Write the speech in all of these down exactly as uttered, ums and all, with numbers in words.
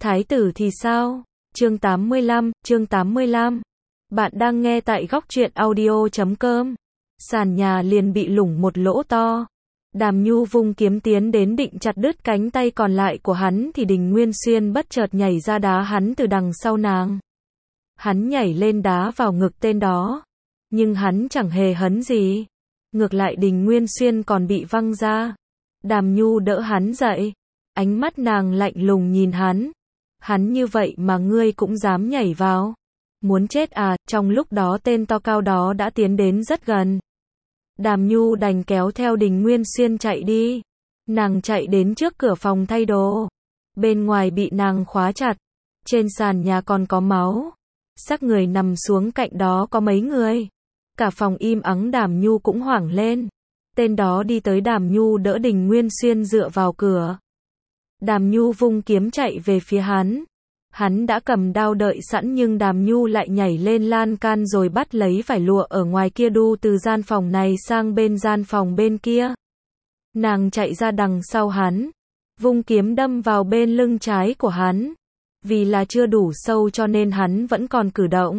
Thái tử thì sao? Chương tám mươi lăm, chương tám mươi lăm. Bạn đang nghe tại góc truyện audio chấm com. Sàn nhà liền bị lủng một lỗ to. Đàm Nhu vung kiếm tiến đến định chặt đứt cánh tay còn lại của hắn thì Đình Nguyên Xuyên bất chợt nhảy ra đá hắn từ đằng sau nàng. Hắn nhảy lên đá vào ngực tên đó. Nhưng hắn chẳng hề hấn gì. Ngược lại Đình Nguyên Xuyên còn bị văng ra. Đàm Nhu đỡ hắn dậy. Ánh mắt nàng lạnh lùng nhìn hắn. Hắn như vậy mà ngươi cũng dám nhảy vào. Muốn chết à? Trong lúc đó tên to cao đó đã tiến đến rất gần. Đàm Nhu đành kéo theo Đình Nguyên Xuyên chạy đi. Nàng chạy đến trước cửa phòng thay đồ. Bên ngoài bị nàng khóa chặt. Trên sàn nhà còn có máu. Xác người nằm xuống cạnh đó có mấy người. Cả phòng im ắng. Đàm Nhu cũng hoảng lên. Tên đó đi tới Đàm Nhu đỡ Đình Nguyên Xuyên dựa vào cửa. Đàm Nhu vung kiếm chạy về phía hắn. Hắn đã cầm đao đợi sẵn nhưng Đàm Nhu lại nhảy lên lan can rồi bắt lấy vải lụa ở ngoài kia đu từ gian phòng này sang bên gian phòng bên kia. Nàng chạy ra đằng sau hắn. Vung kiếm đâm vào bên lưng trái của hắn. Vì là chưa đủ sâu cho nên hắn vẫn còn cử động.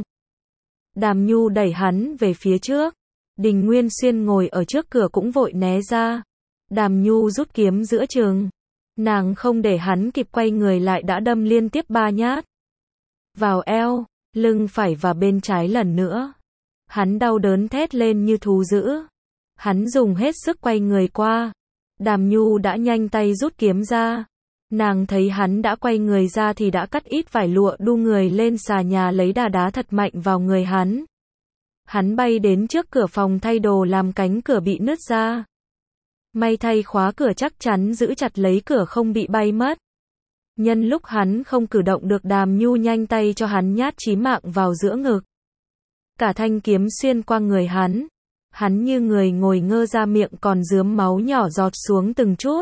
Đàm Nhu đẩy hắn về phía trước. Đình Nguyên Xuyên ngồi ở trước cửa cũng vội né ra. Đàm Nhu rút kiếm giữa chừng. Nàng không để hắn kịp quay người lại đã đâm liên tiếp ba nhát. Vào eo, lưng phải và bên trái lần nữa. Hắn đau đớn thét lên như thú dữ. Hắn dùng hết sức quay người qua. Đàm Nhu đã nhanh tay rút kiếm ra. Nàng thấy hắn đã quay người ra thì đã cắt ít vải lụa đu người lên xà nhà lấy đà đá thật mạnh vào người hắn. Hắn bay đến trước cửa phòng thay đồ làm cánh cửa bị nứt ra. May thay khóa cửa chắc chắn giữ chặt lấy cửa không bị bay mất. Nhân lúc hắn không cử động được Đàm Nhu nhanh tay cho hắn nhát chí mạng vào giữa ngực. Cả thanh kiếm xuyên qua người hắn. Hắn như người ngồi ngơ ra miệng còn rướm máu nhỏ giọt xuống từng chút.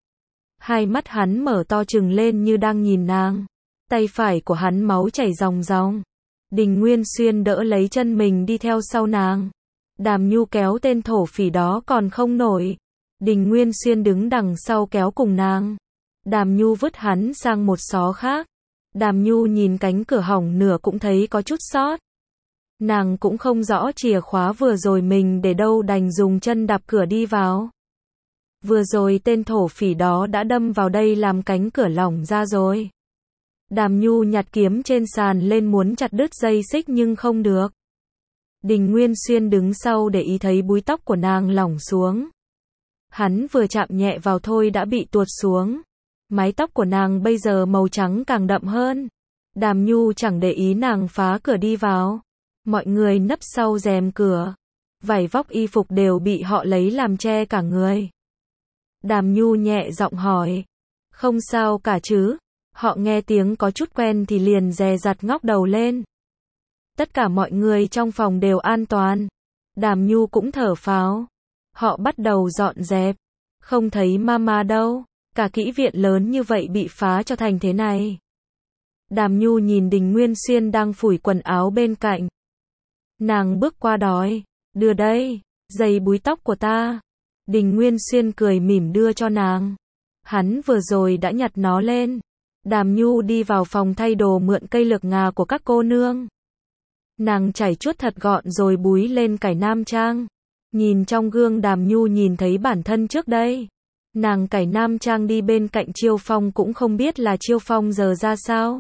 Hai mắt hắn mở to trừng lên như đang nhìn nàng. Tay phải của hắn máu chảy ròng ròng. Đình Nguyên Xuyên đỡ lấy chân mình đi theo sau nàng. Đàm Nhu kéo tên thổ phỉ đó còn không nổi. Đình Nguyên Xuyên đứng đằng sau kéo cùng nàng. Đàm Nhu vứt hắn sang một xó khác. Đàm Nhu nhìn cánh cửa hỏng nửa cũng thấy có chút sót. Nàng cũng không rõ chìa khóa vừa rồi mình để đâu đành dùng chân đạp cửa đi vào. Vừa rồi tên thổ phỉ đó đã đâm vào đây làm cánh cửa lỏng ra rồi. Đàm Nhu nhặt kiếm trên sàn lên muốn chặt đứt dây xích nhưng không được. Đình Nguyên Xuyên đứng sau để ý thấy búi tóc của nàng lỏng xuống. Hắn vừa chạm nhẹ vào thôi đã bị tuột xuống. Mái tóc của nàng bây giờ màu trắng càng đậm hơn. Đàm Nhu chẳng để ý nàng phá cửa đi vào. Mọi người nấp sau rèm cửa. Vải vóc y phục đều bị họ lấy làm che cả người. Đàm Nhu nhẹ giọng hỏi. Không sao cả chứ? Họ nghe tiếng có chút quen thì liền dè dặt ngóc đầu lên. Tất cả mọi người trong phòng đều an toàn. Đàm Nhu cũng thở phào. Họ bắt đầu dọn dẹp. Không thấy mama đâu. Cả kỹ viện lớn như vậy bị phá cho thành thế này. Đàm Nhu nhìn Đình Nguyên Xuyên đang phủi quần áo bên cạnh. Nàng bước qua đói. Đưa đây, giày búi tóc của ta. Đình Nguyên Xuyên cười mỉm đưa cho nàng. Hắn vừa rồi đã nhặt nó lên. Đàm Nhu đi vào phòng thay đồ mượn cây lược ngà của các cô nương. Nàng chải chuốt thật gọn rồi búi lên cải nam trang. Nhìn trong gương Đàm Nhu nhìn thấy bản thân trước đây. Nàng cải nam trang đi bên cạnh Chiêu Phong cũng không biết là Chiêu Phong giờ ra sao.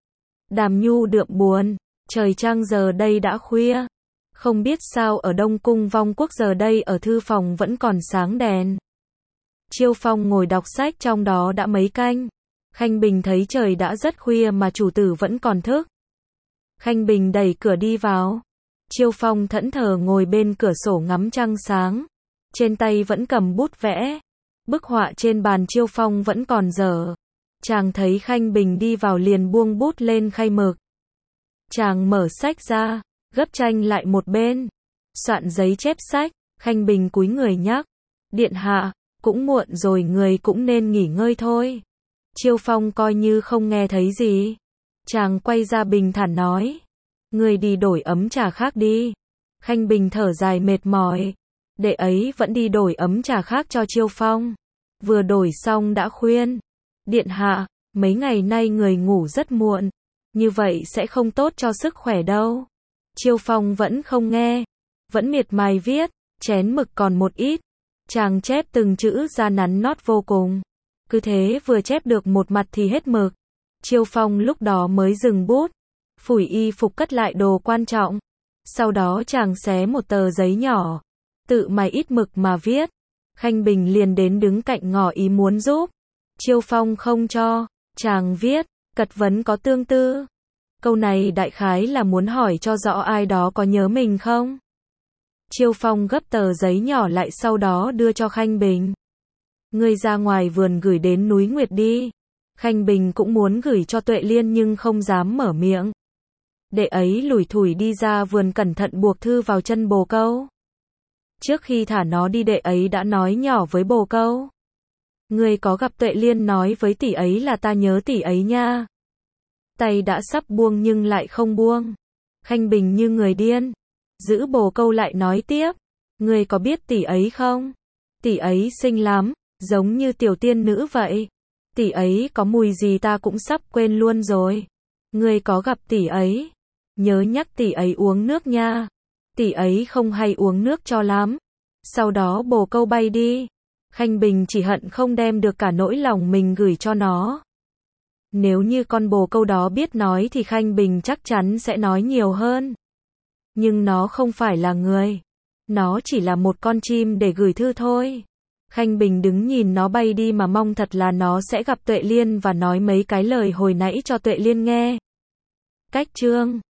Đàm Nhu đượm buồn. Trời trăng giờ đây đã khuya. Không biết sao ở Đông Cung Vong Quốc giờ đây ở thư phòng vẫn còn sáng đèn. Chiêu Phong ngồi đọc sách trong đó đã mấy canh. Khanh Bình thấy trời đã rất khuya mà chủ tử vẫn còn thức. Khanh Bình đẩy cửa đi vào. Chiêu Phong thẫn thờ ngồi bên cửa sổ ngắm trăng sáng. Trên tay vẫn cầm bút vẽ. Bức họa trên bàn Chiêu Phong vẫn còn dở. Chàng thấy Khanh Bình đi vào liền buông bút lên khay mực. Chàng mở sách ra, gấp tranh lại một bên. Soạn giấy chép sách. Khanh Bình cúi người nhắc. Điện hạ, cũng muộn rồi người cũng nên nghỉ ngơi thôi. Chiêu Phong coi như không nghe thấy gì. Chàng quay ra bình thản nói. Người đi đổi ấm trà khác đi. Khanh Bình thở dài mệt mỏi. Đệ ấy vẫn đi đổi ấm trà khác cho Chiêu Phong. Vừa đổi xong đã khuyên. Điện hạ, mấy ngày nay người ngủ rất muộn, như vậy sẽ không tốt cho sức khỏe đâu. Chiêu Phong vẫn không nghe, vẫn miệt mài viết, chén mực còn một ít, chàng chép từng chữ ra nắn nót vô cùng. Cứ thế vừa chép được một mặt thì hết mực. Chiêu Phong lúc đó mới dừng bút, phủi y phục cất lại đồ quan trọng. Sau đó chàng xé một tờ giấy nhỏ, tự mài ít mực mà viết. Khanh Bình liền đến đứng cạnh ngỏ ý muốn giúp. Chiêu Phong không cho, chàng viết, cật vấn có tương tư. Câu này đại khái là muốn hỏi cho rõ ai đó có nhớ mình không. Chiêu Phong gấp tờ giấy nhỏ lại sau đó đưa cho Khanh Bình. Ngươi ra ngoài vườn gửi đến núi Nguyệt đi. Khanh Bình cũng muốn gửi cho Tuệ Liên nhưng không dám mở miệng. Đệ ấy lủi thủi đi ra vườn cẩn thận buộc thư vào chân bồ câu. Trước khi thả nó đi đệ ấy đã nói nhỏ với bồ câu. Ngươi có gặp Tuệ Liên nói với tỷ ấy là ta nhớ tỷ ấy nha. Tay đã sắp buông nhưng lại không buông. Khanh Bình như người điên. Giữ bồ câu lại nói tiếp. Ngươi có biết tỷ ấy không? Tỷ ấy xinh lắm, giống như tiểu tiên nữ vậy. Tỷ ấy có mùi gì ta cũng sắp quên luôn rồi. Ngươi có gặp tỷ ấy? Nhớ nhắc tỷ ấy uống nước nha. Tỷ ấy không hay uống nước cho lắm. Sau đó bồ câu bay đi. Khanh Bình chỉ hận không đem được cả nỗi lòng mình gửi cho nó. Nếu như con bồ câu đó biết nói thì Khanh Bình chắc chắn sẽ nói nhiều hơn. Nhưng nó không phải là người. Nó chỉ là một con chim để gửi thư thôi. Khanh Bình đứng nhìn nó bay đi mà mong thật là nó sẽ gặp Tuệ Liên và nói mấy cái lời hồi nãy cho Tuệ Liên nghe. Cách chương